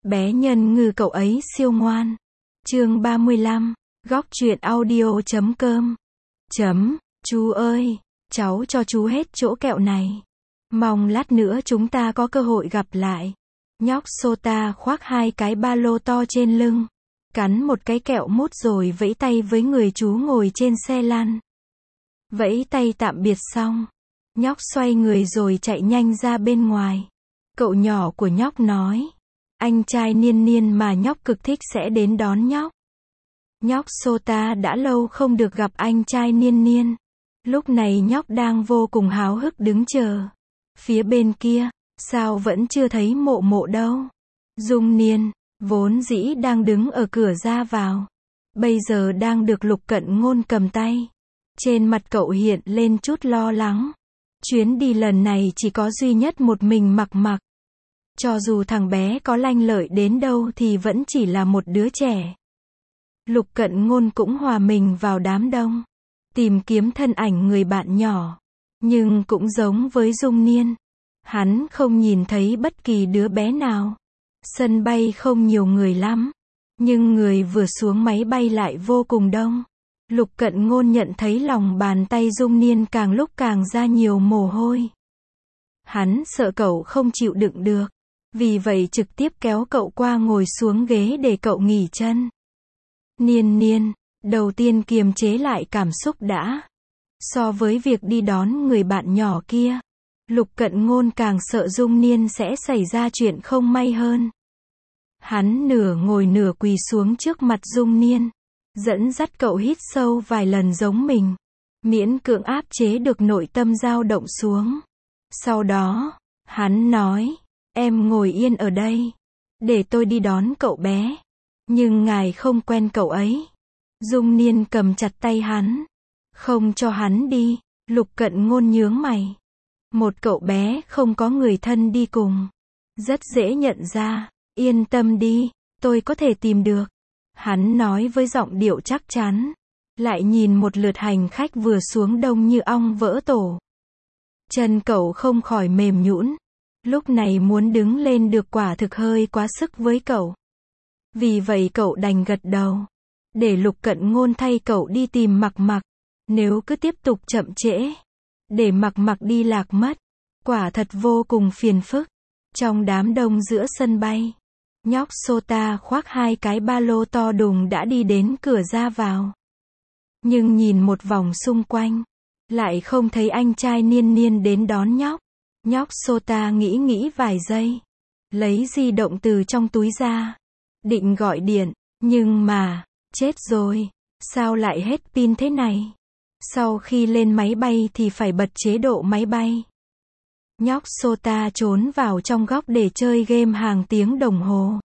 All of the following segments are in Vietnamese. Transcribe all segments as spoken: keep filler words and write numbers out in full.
Bé nhân ngư cậu ấy siêu ngoan. Chương ba mươi lăm, góc truyện audio chấm com. Chấm, chú ơi, cháu cho chú hết chỗ kẹo này. Mong lát nữa chúng ta có cơ hội gặp lại. Nhóc Sota khoác hai cái ba lô to trên lưng, cắn một cái kẹo mút rồi vẫy tay với người chú ngồi trên xe lăn. Vẫy tay tạm biệt xong, nhóc xoay người rồi chạy nhanh ra bên ngoài. Cậu nhỏ của nhóc nói, anh trai Niên Niên mà nhóc cực thích sẽ đến đón nhóc. Nhóc Sota đã lâu không được gặp anh trai Niên Niên. Lúc này nhóc đang vô cùng háo hức đứng chờ. Phía bên kia, sao vẫn chưa thấy Mộ Mộ đâu? Dung Niên, vốn dĩ đang đứng ở cửa ra vào, bây giờ đang được Lục Cận Ngôn cầm tay. Trên mặt cậu hiện lên chút lo lắng. Chuyến đi lần này chỉ có duy nhất một mình Mặc Mặc. Cho dù thằng bé có lanh lợi đến đâu thì vẫn chỉ là một đứa trẻ. Lục Cận Ngôn cũng hòa mình vào đám đông, tìm kiếm thân ảnh người bạn nhỏ. Nhưng cũng giống với Dung Niên, hắn không nhìn thấy bất kỳ đứa bé nào. Sân bay không nhiều người lắm, nhưng người vừa xuống máy bay lại vô cùng đông. Lục Cận Ngôn nhận thấy lòng bàn tay Dung Niên càng lúc càng ra nhiều mồ hôi. Hắn sợ cậu không chịu đựng được, vì vậy trực tiếp kéo cậu qua ngồi xuống ghế để cậu nghỉ chân. Niên Niên, đầu tiên kiềm chế lại cảm xúc đã. So với việc đi đón người bạn nhỏ kia, Lục Cận Ngôn càng sợ Dung Niên sẽ xảy ra chuyện không may hơn. Hắn nửa ngồi nửa quỳ xuống trước mặt Dung Niên, dẫn dắt cậu hít sâu vài lần giống mình, miễn cưỡng áp chế được nội tâm dao động xuống. Sau đó, hắn nói, em ngồi yên ở đây, để tôi đi đón cậu bé. Nhưng ngài không quen cậu ấy. Dung Niên cầm chặt tay hắn, không cho hắn đi. Lục Cận Ngôn nhướng mày. Một cậu bé không có người thân đi cùng, rất dễ nhận ra. Yên tâm đi, tôi có thể tìm được. Hắn nói với giọng điệu chắc chắn. Lại nhìn một lượt hành khách vừa xuống đông như ong vỡ tổ. Chân cậu không khỏi mềm nhũn. Lúc này muốn đứng lên được quả thực hơi quá sức với cậu. Vì vậy cậu đành gật đầu, để Lục Cận Ngôn thay cậu đi tìm Mặc Mặc. Nếu cứ tiếp tục chậm trễ, để Mặc Mặc đi lạc mất, quả thật vô cùng phiền phức. Trong đám đông giữa sân bay, nhóc Sota khoác hai cái ba lô to đùng đã đi đến cửa ra vào. Nhưng nhìn một vòng xung quanh, lại không thấy anh trai Niên Niên đến đón nhóc. Nhóc Sota nghĩ nghĩ vài giây, lấy di động từ trong túi ra, định gọi điện, nhưng mà, chết rồi, sao lại hết pin thế này? Sau khi lên máy bay thì phải bật chế độ máy bay. Nhóc Sota trốn vào trong góc để chơi game hàng tiếng đồng hồ.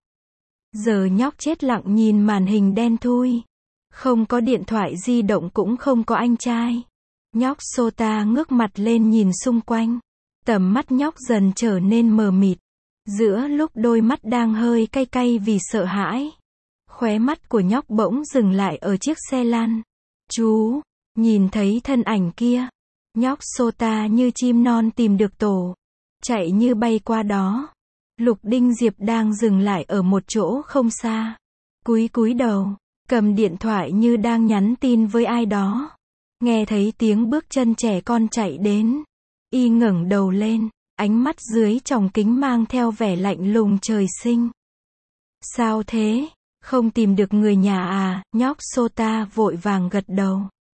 Giờ nhóc chết lặng nhìn màn hình đen thui. Không có điện thoại di động cũng không có anh trai. Nhóc Sota ngước mặt lên nhìn xung quanh. Tầm mắt nhóc dần trở nên mờ mịt. Giữa lúc đôi mắt đang hơi cay cay vì sợ hãi, khóe mắt của nhóc bỗng dừng lại ở chiếc xe lăn. Chú, nhìn thấy thân ảnh kia. Nhóc Sota như chim non tìm được tổ, chạy như bay qua đó. Lục Đinh Diệp đang dừng lại ở một chỗ không xa. Cúi cúi đầu, cầm điện thoại như đang nhắn tin với ai đó. Nghe thấy tiếng bước chân trẻ con chạy đến, y ngẩng đầu lên. Ánh mắt dưới tròng kính mang theo vẻ lạnh lùng trời sinh. Sao thế? Không tìm được người nhà à? Nhóc Sota vội vàng gật đầu.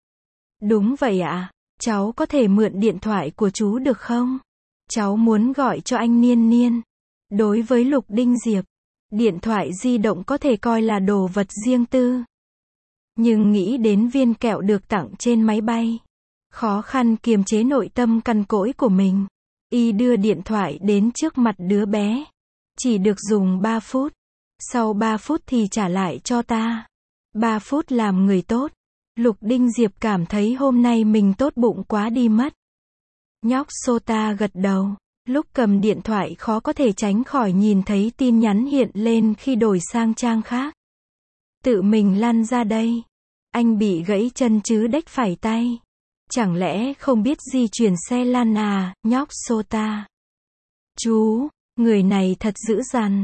Đúng vậy ạ. Cháu có thể mượn điện thoại của chú được không? Cháu muốn gọi cho anh Niên Niên. Đối với Lục Đinh Diệp, điện thoại di động có thể coi là đồ vật riêng tư. Nhưng nghĩ đến viên kẹo được tặng trên máy bay, khó khăn kiềm chế nội tâm cằn cỗi của mình. Y đưa điện thoại đến trước mặt đứa bé. Chỉ được dùng ba phút. Sau ba phút thì trả lại cho ta. ba phút làm người tốt. Lục Đinh Diệp cảm thấy hôm nay mình tốt bụng quá đi mất. Nhóc Sota gật đầu. Lúc cầm điện thoại khó có thể tránh khỏi nhìn thấy tin nhắn hiện lên khi đổi sang trang khác. Tự mình lăn ra đây. Anh bị gãy chân chứ đếch phải tay. Chẳng lẽ không biết di chuyển xe lăn à, nhóc Sota? Chú, người này thật dữ dằn.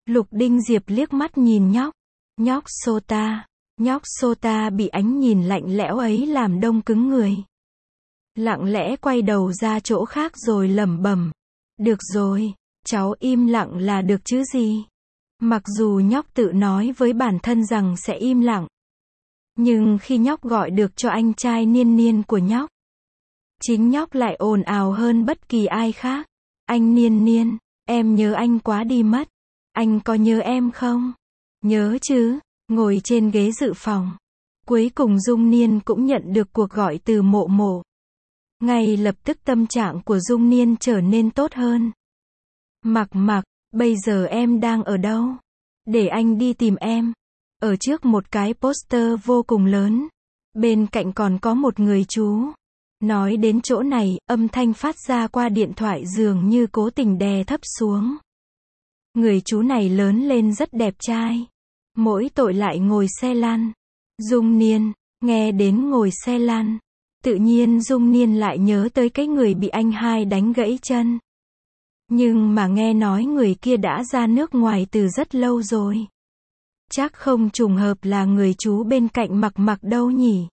Lục Đinh Diệp liếc mắt nhìn nhóc. Nhóc Sota. Nhóc Sota bị ánh nhìn lạnh lẽo ấy làm đông cứng người. Lặng lẽ quay đầu ra chỗ khác rồi lẩm bẩm. Được rồi, cháu im lặng là được chứ gì. Mặc dù nhóc tự nói với bản thân rằng sẽ im lặng. Nhưng khi nhóc gọi được cho anh trai Niên Niên của nhóc, chính nhóc lại ồn ào hơn bất kỳ ai khác. Anh Niên Niên, em nhớ anh quá đi mất. Anh có nhớ em không? Nhớ chứ. Ngồi trên ghế dự phòng. Cuối cùng Dung Niên cũng nhận được cuộc gọi từ Mộ Mộ. Ngay lập tức tâm trạng của Dung Niên trở nên tốt hơn. Mặc Mặc, bây giờ em đang ở đâu? Để anh đi tìm em. Ở trước một cái poster vô cùng lớn. Bên cạnh còn có một người chú. Nói đến chỗ này, âm thanh phát ra qua điện thoại dường như cố tình đè thấp xuống. Người chú này lớn lên rất đẹp trai. Mỗi tội lại ngồi xe lăn. Dung Niên, nghe đến ngồi xe lăn. Tự nhiên Dung Niên lại nhớ tới cái người bị anh hai đánh gãy chân. Nhưng mà nghe nói người kia đã ra nước ngoài từ rất lâu rồi. Chắc không trùng hợp là người chú bên cạnh Mặc Mặc đâu nhỉ.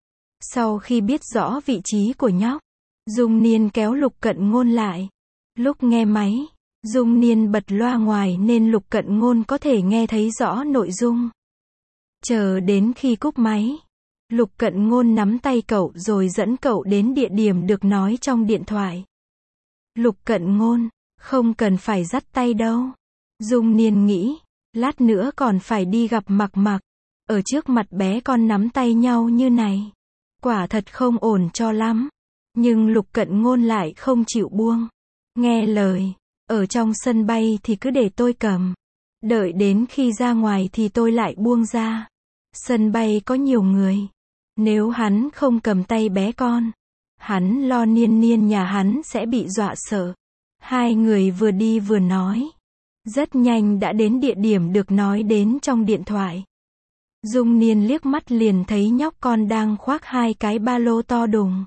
Sau khi biết rõ vị trí của nhóc, Dung Niên kéo Lục Cận Ngôn lại. Lúc nghe máy, Dung Niên bật loa ngoài nên Lục Cận Ngôn có thể nghe thấy rõ nội dung. Chờ đến khi cúp máy, Lục Cận Ngôn nắm tay cậu rồi dẫn cậu đến địa điểm được nói trong điện thoại. Lục Cận Ngôn, không cần phải dắt tay đâu. Dung Niên nghĩ, lát nữa còn phải đi gặp Mặc Mặc. Ở trước mặt bé con nắm tay nhau như này. Quả thật không ổn cho lắm. Nhưng Lục Cận Ngôn lại không chịu buông. Nghe lời, ở trong sân bay thì cứ để tôi cầm. Đợi đến khi ra ngoài thì tôi lại buông ra. Sân bay có nhiều người. Nếu hắn không cầm tay bé con, hắn lo Niên Niên nhà hắn sẽ bị dọa sợ. Hai người vừa đi vừa nói. Rất nhanh đã đến địa điểm được nói đến trong điện thoại. Dung Niên liếc mắt liền thấy nhóc con đang khoác hai cái ba lô to đùng.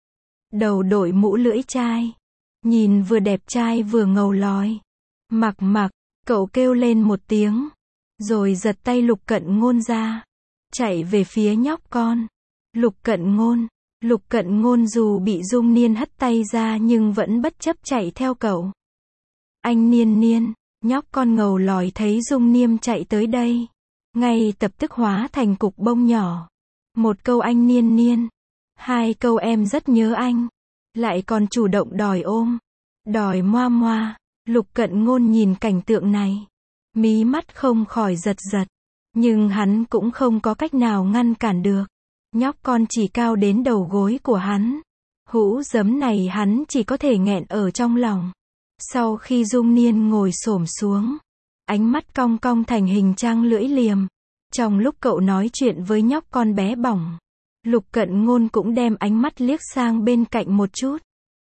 Đầu đội mũ lưỡi chai. Nhìn vừa đẹp trai vừa ngầu lòi. Mặc Mặc, cậu kêu lên một tiếng. Rồi giật tay Lục Cận Ngôn ra. Chạy về phía nhóc con. Lục Cận Ngôn. Lục Cận Ngôn dù bị Dung Niên hất tay ra nhưng vẫn bất chấp chạy theo cậu. Anh Niên Niên. Nhóc con ngầu lòi thấy Dung Niên chạy tới đây. Ngay tập tức hóa thành cục bông nhỏ. Một câu anh Niên Niên. Hai câu em rất nhớ anh. Lại còn chủ động đòi ôm. Đòi moa moa. Lục Cận Ngôn nhìn cảnh tượng này. Mí mắt không khỏi giật giật. Nhưng hắn cũng không có cách nào ngăn cản được. Nhóc con chỉ cao đến đầu gối của hắn. Hũ giấm này hắn chỉ có thể nghẹn ở trong lòng. Sau khi Dung Niên ngồi xổm xuống, ánh mắt cong cong thành hình trang lưỡi liềm. Trong lúc cậu nói chuyện với nhóc con bé bỏng, Lục Cận Ngôn cũng đem ánh mắt liếc sang bên cạnh một chút.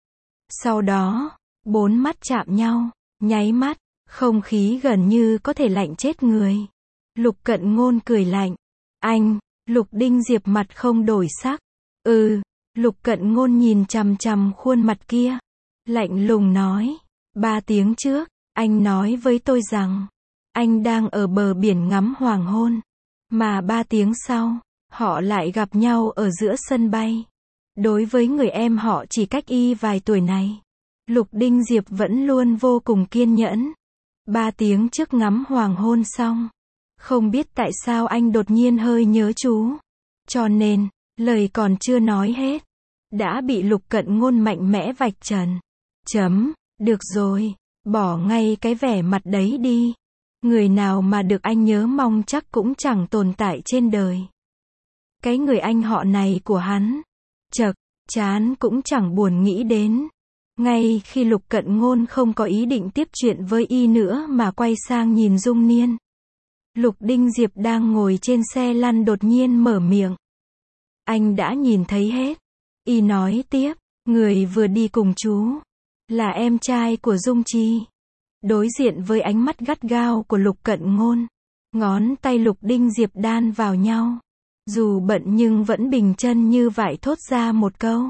Sau đó, bốn mắt chạm nhau, nháy mắt, không khí gần như có thể lạnh chết người. Lục Cận Ngôn cười lạnh. Anh, Lục Đinh Diệp mặt không đổi sắc. Ừ, Lục Cận Ngôn nhìn chằm chằm khuôn mặt kia. Lạnh lùng nói. Ba tiếng trước, anh nói với tôi rằng, anh đang ở bờ biển ngắm hoàng hôn. Mà ba tiếng sau, họ lại gặp nhau ở giữa sân bay. Đối với người em họ chỉ cách y vài tuổi này, Lục Đinh Diệp vẫn luôn vô cùng kiên nhẫn. Ba tiếng trước ngắm hoàng hôn xong, không biết tại sao anh đột nhiên hơi nhớ chú. Cho nên, lời còn chưa nói hết, đã bị Lục Cận Ngôn mạnh mẽ vạch trần. Chấm, được rồi, bỏ ngay cái vẻ mặt đấy đi. Người nào mà được anh nhớ mong chắc cũng chẳng tồn tại trên đời. Cái người anh họ này của hắn, chậc, chán cũng chẳng buồn nghĩ đến. Ngay khi Lục Cận Ngôn không có ý định tiếp chuyện với y nữa mà quay sang nhìn Dung Niên. Lục Đinh Diệp đang ngồi trên xe lăn đột nhiên mở miệng. Anh đã nhìn thấy hết. Y nói tiếp, người vừa đi cùng chú, là em trai của Dung Chi. Đối diện với ánh mắt gắt gao của Lục Cận Ngôn, ngón tay Lục Đinh Diệp đan vào nhau. Dù bận nhưng vẫn bình chân như vải thốt ra một câu.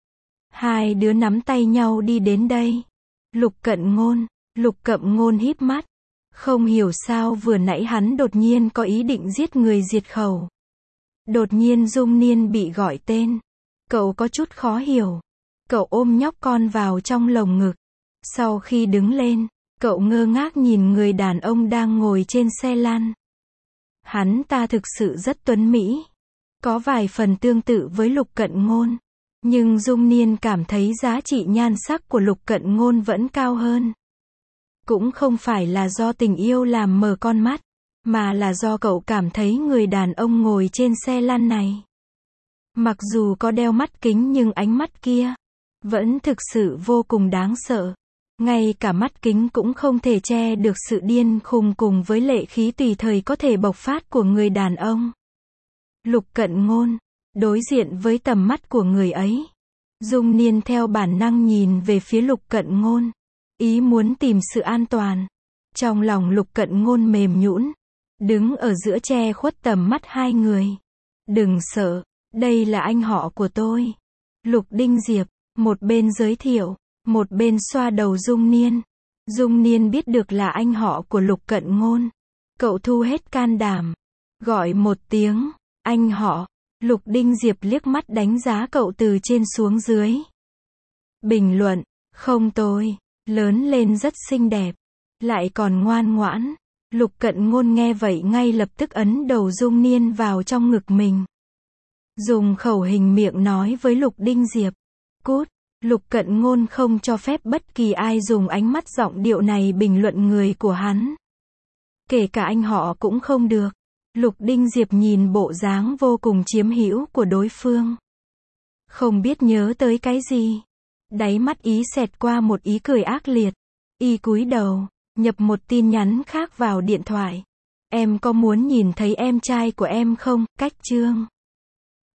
Hai đứa nắm tay nhau đi đến đây. Lục Cận Ngôn, Lục Cận Ngôn híp mắt. Không hiểu sao vừa nãy hắn đột nhiên có ý định giết người diệt khẩu. Đột nhiên Dung Niên bị gọi tên. Cậu có chút khó hiểu. Cậu ôm nhóc con vào trong lồng ngực. Sau khi đứng lên, cậu ngơ ngác nhìn người đàn ông đang ngồi trên xe lăn. Hắn ta thực sự rất tuấn mỹ. Có vài phần tương tự với Lục Cận Ngôn. Nhưng Dung Niên cảm thấy giá trị nhan sắc của Lục Cận Ngôn vẫn cao hơn. Cũng không phải là do tình yêu làm mờ con mắt, mà là do cậu cảm thấy người đàn ông ngồi trên xe lăn này. Mặc dù có đeo mắt kính nhưng ánh mắt kia vẫn thực sự vô cùng đáng sợ. Ngay cả mắt kính cũng không thể che được sự điên khùng cùng với lệ khí tùy thời có thể bộc phát của người đàn ông. Lục Cận Ngôn, đối diện với tầm mắt của người ấy, Dung Niên theo bản năng nhìn về phía Lục Cận Ngôn, ý muốn tìm sự an toàn. Trong lòng Lục Cận Ngôn mềm nhũn, đứng ở giữa che khuất tầm mắt hai người. Đừng sợ, đây là anh họ của tôi. Lục Đinh Diệp, một bên giới thiệu, một bên xoa đầu Dung Niên. Dung Niên biết được là anh họ của Lục Cận Ngôn. Cậu thu hết can đảm, gọi một tiếng, anh họ. Lục Đinh Diệp liếc mắt đánh giá cậu từ trên xuống dưới. Bình luận, không tồi, lớn lên rất xinh đẹp, lại còn ngoan ngoãn. Lục Cận Ngôn nghe vậy ngay lập tức ấn đầu Dung Niên vào trong ngực mình. Dùng khẩu hình miệng nói với Lục Đinh Diệp, cút. Lục Cận Ngôn không cho phép bất kỳ ai dùng ánh mắt giọng điệu này bình luận người của hắn. Kể cả anh họ cũng không được. Lục Đinh Diệp nhìn bộ dáng vô cùng chiếm hữu của đối phương. Không biết nhớ tới cái gì. Đáy mắt ý xẹt qua một ý cười ác liệt. Y cúi đầu, nhập một tin nhắn khác vào điện thoại. Em có muốn nhìn thấy em trai của em không? Cách chương.